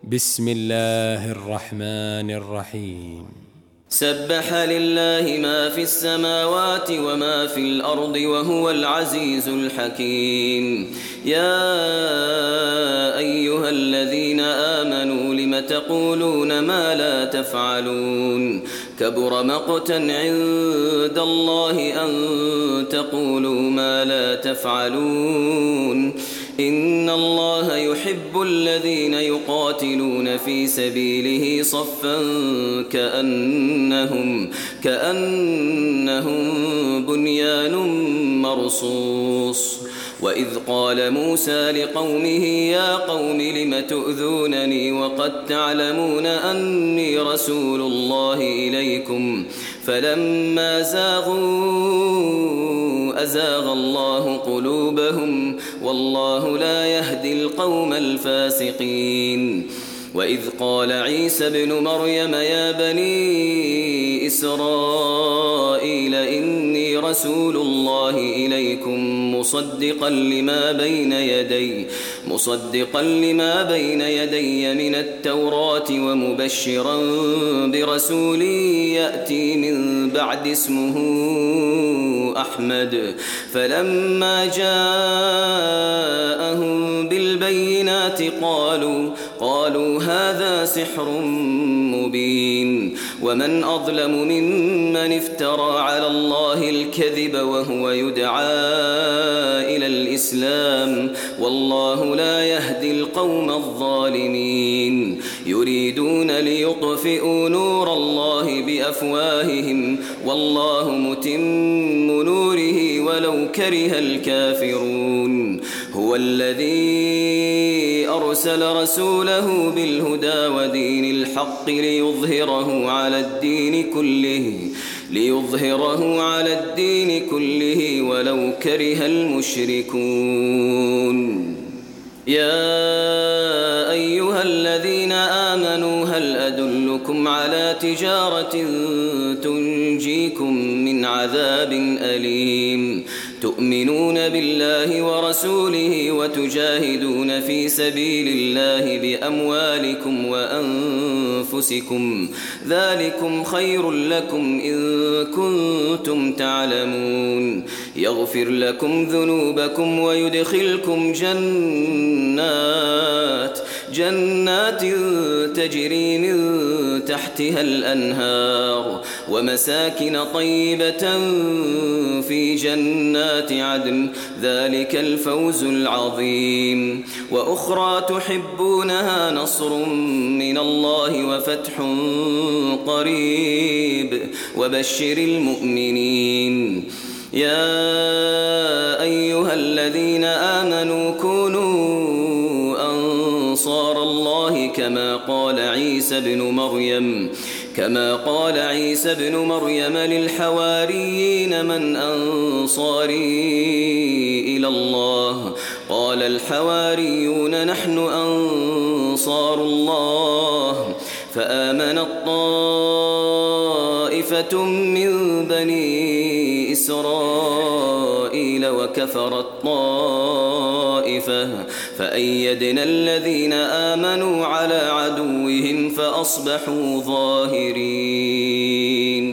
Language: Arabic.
بسم الله الرحمن الرحيم. سبح لله ما في السماوات وما في الأرض وهو العزيز الحكيم. يا أيها الذين آمنوا لم تقولون ما لا تفعلون كبر مقتا عند الله أن تقولوا ما لا تفعلون إن الله يحب الذين يقاتلون في سبيله صفا كأنهم بنيان مرصوص. وإذ قال موسى لقومه يا قوم لم تؤذونني وقد تعلمون أني رسول الله إليكم فلما زاغوا أزاغ الله قلوبهم والله لا يهدي القوم الفاسقين. وإذ قال عيسى ابن مريم يا بني إسرائيل إني رسول الله إليكم مصدقا لما بين يدي من التوراة ومبشرا برسول يأتي من بعد اسمه أحمد. فلما جاءهم بالبينات قالوا هذا سحر مبين. ومن أظلم ممن افترى على الله الكذب وهو يدعى إلى الإسلام والله لا يهدي القوم الظالمين. يريدون ليطفئوا نور الله بأفواههم والله متم نوره ولو كره الكافرون. هو الذي أرسل رسوله بالهدى ودين الحق ليظهره على الدين كله ولو كره المشركون. يا أيها الذين آمنوا هل أدلكم على تجارة تنجيكم من عذاب أليم تؤمنون بالله ورسوله وتجاهدون في سبيل الله بأموالكم وأنفسكم ذلكم خير لكم إن كنتم تعلمون. يغفر لكم ذنوبكم ويدخلكم جنات تجري من تحتها الأنهار ومساكن طيبة في جنات عدن ذلك الفوز العظيم. وأخرى تحبونها نصر من الله وفتح قريب وبشر المؤمنين. يا أيها الذين آمنوا كونوا أنصار الله كما قال عيسى بن مريم للحواريين من أنصاري إلى الله قال الحواريون نحن أنصار الله. فآمنت طائفة من بني إسرائيل وكفرت طائفة فأيدنا الذين آمنوا على عدوهم فأصبحوا ظاهرين.